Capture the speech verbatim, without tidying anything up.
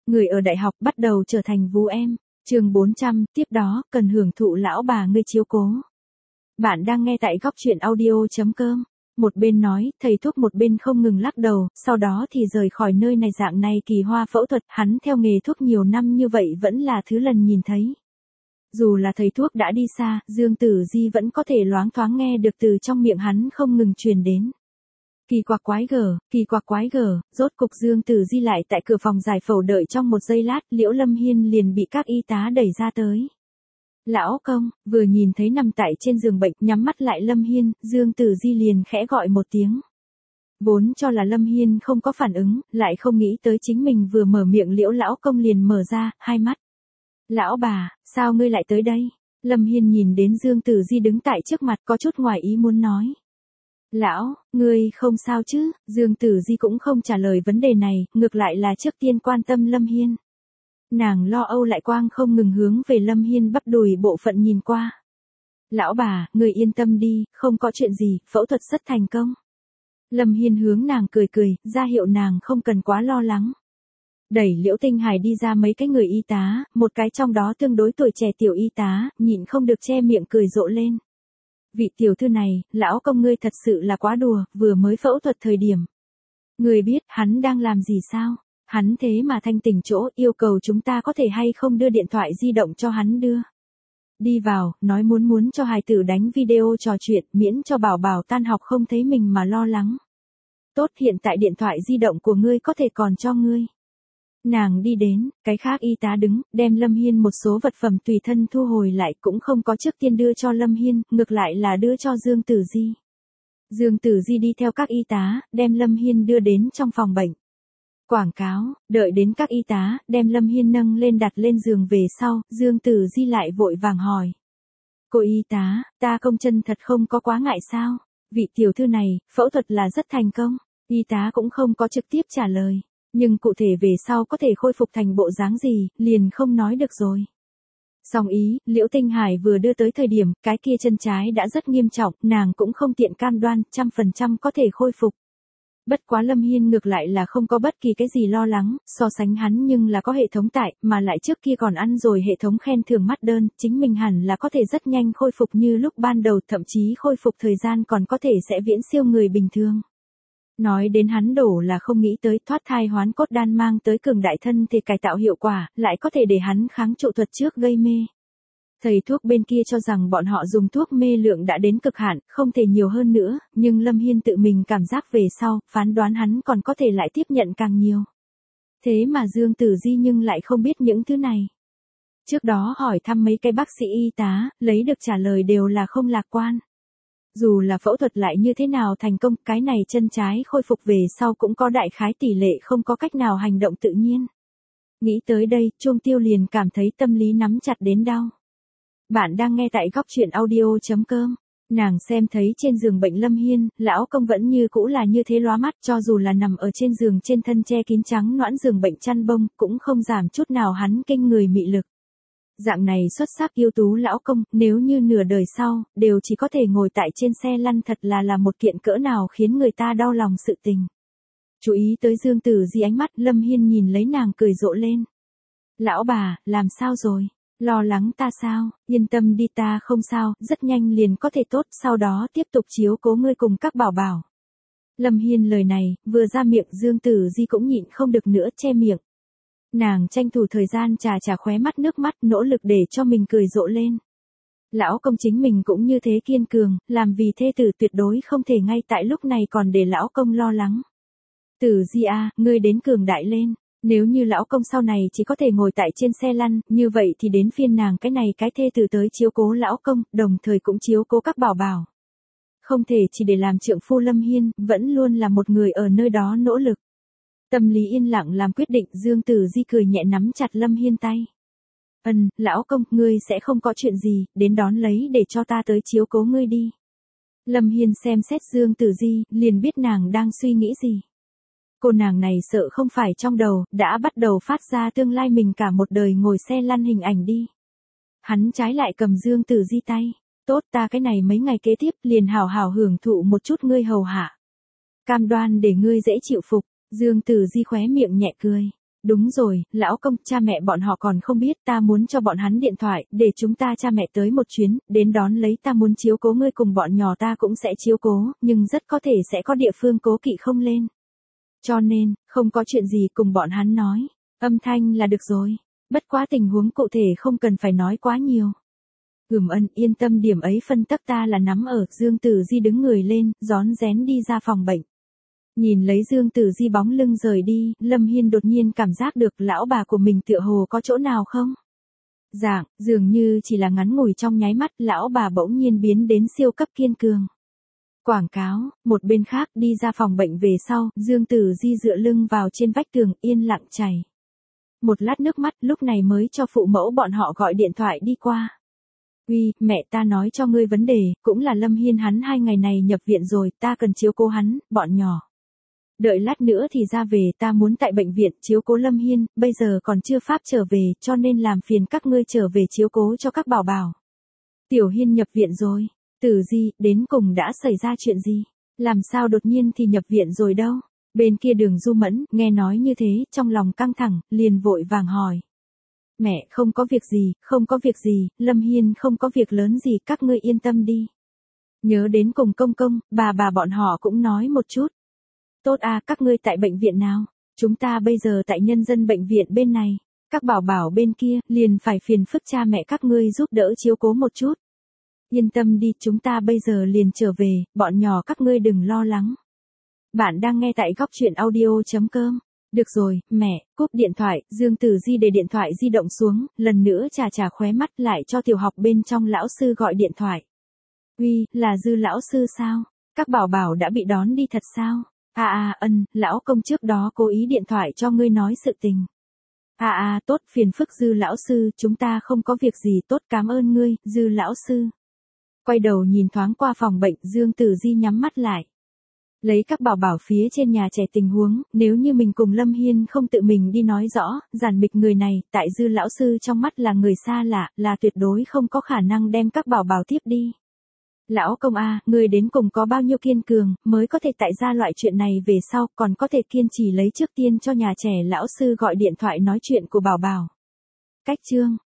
Người ở đại học bắt đầu trở thành vú em. Chương bốn trăm, tiếp đó, cần hưởng thụ lão bà ngươi chiếu cố. Bạn đang nghe tại góc truyện audio chấm com. Một bên nói, thầy thuốc một bên không ngừng lắc đầu, sau đó thì rời khỏi nơi này. Dạng này kỳ hoa phẫu thuật, hắn theo nghề thuốc nhiều năm như vậy vẫn là thứ lần nhìn thấy. Dù là thầy thuốc đã đi xa, Dương Tử Di vẫn có thể loáng thoáng nghe được từ trong miệng hắn không ngừng truyền đến. Kỳ quặc quái gở, kỳ quặc quái gở, rốt cục Dương Tử Di lại tại cửa phòng giải phẫu đợi trong một giây lát, Liễu Lâm Hiên liền bị các y tá đẩy ra tới. Lão công, vừa nhìn thấy nằm tại trên giường bệnh, nhắm mắt lại Lâm Hiên, Dương Tử Di liền khẽ gọi một tiếng. Vốn cho là Lâm Hiên không có phản ứng, lại không nghĩ tới chính mình vừa mở miệng Liễu lão công liền mở ra, hai mắt. Lão bà, sao ngươi lại tới đây? Lâm Hiên nhìn đến Dương Tử Di đứng tại trước mặt có chút ngoài ý muốn nói. Lão, ngươi không sao chứ? Dương Tử Di cũng không trả lời vấn đề này, ngược lại là trước tiên quan tâm Lâm Hiên. Nàng lo âu lại quang không ngừng hướng về Lâm Hiên bắp đùi bộ phận nhìn qua. Lão bà, ngươi yên tâm đi, không có chuyện gì, phẫu thuật rất thành công. Lâm Hiên hướng nàng cười cười, ra hiệu nàng không cần quá lo lắng. Đẩy Liễu Tinh Hải đi ra mấy cái người y tá, một cái trong đó tương đối tuổi trẻ tiểu y tá, nhịn không được che miệng cười rộ lên. Vị tiểu thư này, lão công ngươi thật sự là quá đùa, vừa mới phẫu thuật thời điểm. Ngươi biết hắn đang làm gì sao? Hắn thế mà thanh tỉnh chỗ, yêu cầu chúng ta có thể hay không đưa điện thoại di động cho hắn đưa. Đi vào, nói muốn muốn cho hài tử đánh video trò chuyện, miễn cho bảo bảo tan học không thấy mình mà lo lắng. Tốt, hiện tại điện thoại di động của ngươi có thể còn cho ngươi. Nàng đi đến, cái khác y tá đứng, đem Lâm Hiên một số vật phẩm tùy thân thu hồi lại, cũng không có trước tiên đưa cho Lâm Hiên, ngược lại là đưa cho Dương Tử Di. Dương Tử Di đi theo các y tá, đem Lâm Hiên đưa đến trong phòng bệnh. Quảng cáo, đợi đến các y tá, đem Lâm Hiên nâng lên đặt lên giường về sau, Dương Tử Di lại vội vàng hỏi. Cô y tá, ta công chân thật không có quá ngại sao? Vị tiểu thư này, phẫu thuật là rất thành công. Y tá cũng không có trực tiếp trả lời. Nhưng cụ thể về sau có thể khôi phục thành bộ dáng gì, liền không nói được rồi. Song ý, Liễu Tinh Hải vừa đưa tới thời điểm, cái kia chân trái đã rất nghiêm trọng, nàng cũng không tiện cam đoan, trăm phần trăm có thể khôi phục. Bất quá Lâm Hiên ngược lại là không có bất kỳ cái gì lo lắng, so sánh hắn nhưng là có hệ thống tại, mà lại trước kia còn ăn rồi hệ thống khen thưởng mắt đơn, chính mình hẳn là có thể rất nhanh khôi phục như lúc ban đầu, thậm chí khôi phục thời gian còn có thể sẽ viễn siêu người bình thường. Nói đến hắn đổ là không nghĩ tới thoát thai hoán cốt đan mang tới cường đại thân thể cải tạo hiệu quả, lại có thể để hắn kháng trụ thuật trước gây mê. Thầy thuốc bên kia cho rằng bọn họ dùng thuốc mê lượng đã đến cực hạn, không thể nhiều hơn nữa, nhưng Lâm Hiên tự mình cảm giác về sau, phán đoán hắn còn có thể lại tiếp nhận càng nhiều. Thế mà Dương Tử Di nhưng lại không biết những thứ này. Trước đó hỏi thăm mấy cái bác sĩ y tá, lấy được trả lời đều là không lạc quan. Dù là phẫu thuật lại như thế nào thành công, cái này chân trái khôi phục về sau cũng có đại khái tỷ lệ không có cách nào hành động tự nhiên. Nghĩ tới đây, Chuông Tiêu liền cảm thấy tâm lý nắm chặt đến đau. Bạn đang nghe tại góc truyện audio chấm com. Nàng xem thấy trên giường bệnh Lâm Hiên, lão công vẫn như cũ là như thế lóa mắt, cho dù là nằm ở trên giường trên thân che kín trắng noãn giường bệnh chăn bông, cũng không giảm chút nào hắn kinh người mị lực. Dạng này xuất sắc ưu tú lão công, nếu như nửa đời sau, đều chỉ có thể ngồi tại trên xe lăn thật là là một kiện cỡ nào khiến người ta đau lòng sự tình. Chú ý tới Dương Tử Di ánh mắt, Lâm Hiên nhìn lấy nàng cười rộ lên. Lão bà, làm sao rồi? Lo lắng ta sao? Yên tâm đi, ta không sao, rất nhanh liền có thể tốt, sau đó tiếp tục chiếu cố ngươi cùng các bảo bảo. Lâm Hiên lời này, vừa ra miệng Dương Tử Di cũng nhịn không được nữa che miệng. Nàng tranh thủ thời gian trà trà khóe mắt nước mắt, nỗ lực để cho mình cười rộ lên. Lão công chính mình cũng như thế kiên cường, làm vì thê tử tuyệt đối không thể ngay tại lúc này còn để lão công lo lắng. Tử Di a, ngươi đến cường đại lên, nếu như lão công sau này chỉ có thể ngồi tại trên xe lăn, như vậy thì đến phiên nàng cái này cái thê tử tới chiếu cố lão công, đồng thời cũng chiếu cố các bảo bảo. Không thể chỉ để làm trượng phu. Lâm Hiên vẫn luôn là một người ở nơi đó nỗ lực. Tâm lý yên lặng làm quyết định, Dương Tử Di cười nhẹ nắm chặt Lâm Hiên tay. Ừm, lão công, ngươi sẽ không có chuyện gì, đến đón lấy để cho ta tới chiếu cố ngươi đi. Lâm Hiên xem xét Dương Tử Di, liền biết nàng đang suy nghĩ gì. Cô nàng này sợ không phải trong đầu, đã bắt đầu phát ra tương lai mình cả một đời ngồi xe lăn hình ảnh đi. Hắn trái lại cầm Dương Tử Di tay. Tốt, ta cái này mấy ngày kế tiếp liền hào hào hưởng thụ một chút ngươi hầu hạ. Cam đoan để ngươi dễ chịu phục. Dương Tử Di khóe miệng nhẹ cười. Đúng rồi, lão công, cha mẹ bọn họ còn không biết, ta muốn cho bọn hắn điện thoại, để chúng ta cha mẹ tới một chuyến, đến đón lấy, ta muốn chiếu cố ngươi cùng bọn nhỏ ta cũng sẽ chiếu cố, nhưng rất có thể sẽ có địa phương cố kỵ không lên. Cho nên, không có chuyện gì cùng bọn hắn nói, âm thanh là được rồi, bất quá tình huống cụ thể không cần phải nói quá nhiều. Ừm ân, yên tâm, điểm ấy phân tắc ta là nắm ở. Dương Tử Di đứng người lên, rón rén đi ra phòng bệnh. Nhìn lấy Dương Tử Di bóng lưng rời đi, Lâm Hiên đột nhiên cảm giác được lão bà của mình tựa hồ có chỗ nào không? Dạng, dường như chỉ là ngắn ngủi trong nháy mắt, lão bà bỗng nhiên biến đến siêu cấp kiên cường. Quảng cáo, một bên khác đi ra phòng bệnh về sau, Dương Tử Di dựa lưng vào trên vách tường, yên lặng chảy một lát nước mắt, lúc này mới cho phụ mẫu bọn họ gọi điện thoại đi qua. Uy, mẹ, ta nói cho ngươi vấn đề, cũng là Lâm Hiên hắn hai ngày này nhập viện rồi, ta cần chiếu cố hắn, bọn nhỏ. Đợi lát nữa thì ra về, ta muốn tại bệnh viện chiếu cố Lâm Hiên, bây giờ còn chưa pháp trở về, cho nên làm phiền các ngươi trở về chiếu cố cho các bảo bảo. Tiểu Hiên nhập viện rồi. Tử Di, đến cùng đã xảy ra chuyện gì? Làm sao đột nhiên thì nhập viện rồi đâu? Bên kia Đường Du Mẫn, nghe nói như thế, trong lòng căng thẳng, liền vội vàng hỏi. Mẹ, không có việc gì, không có việc gì, Lâm Hiên không có việc lớn gì, các ngươi yên tâm đi. Nhớ đến cùng công công, bà bà bọn họ cũng nói một chút. Tốt à, các ngươi tại bệnh viện nào? Chúng ta bây giờ tại nhân dân bệnh viện bên này. Các bảo bảo bên kia, liền phải phiền phức cha mẹ các ngươi giúp đỡ chiếu cố một chút. Yên tâm đi, chúng ta bây giờ liền trở về, bọn nhỏ các ngươi đừng lo lắng. Bạn đang nghe tại góc chuyện audio chấm com. Được rồi, mẹ, cúp điện thoại, Dương Tử Di để điện thoại di động xuống, lần nữa chà chà khóe mắt lại cho tiểu học bên trong lão sư gọi điện thoại. Uy, là Dư lão sư sao? Các bảo bảo đã bị đón đi thật sao? À à, ân, lão công trước đó cố ý điện thoại cho ngươi nói sự tình. À à, tốt, phiền phức Dư lão sư, chúng ta không có việc gì, tốt, cảm ơn ngươi, Dư lão sư. Quay đầu nhìn thoáng qua phòng bệnh, Dương Tử Di nhắm mắt lại. Lấy các bảo bảo phía trên nhà trẻ tình huống, nếu như mình cùng Lâm Hiên không tự mình đi nói rõ, giản bịch người này, tại Dư lão sư trong mắt là người xa lạ, là tuyệt đối không có khả năng đem các bảo bảo tiếp đi. Lão công a, người đến cùng có bao nhiêu kiên cường, mới có thể tại ra loại chuyện này về sau, còn có thể kiên trì lấy trước tiên cho nhà trẻ lão sư gọi điện thoại nói chuyện của bảo bảo. Cách chương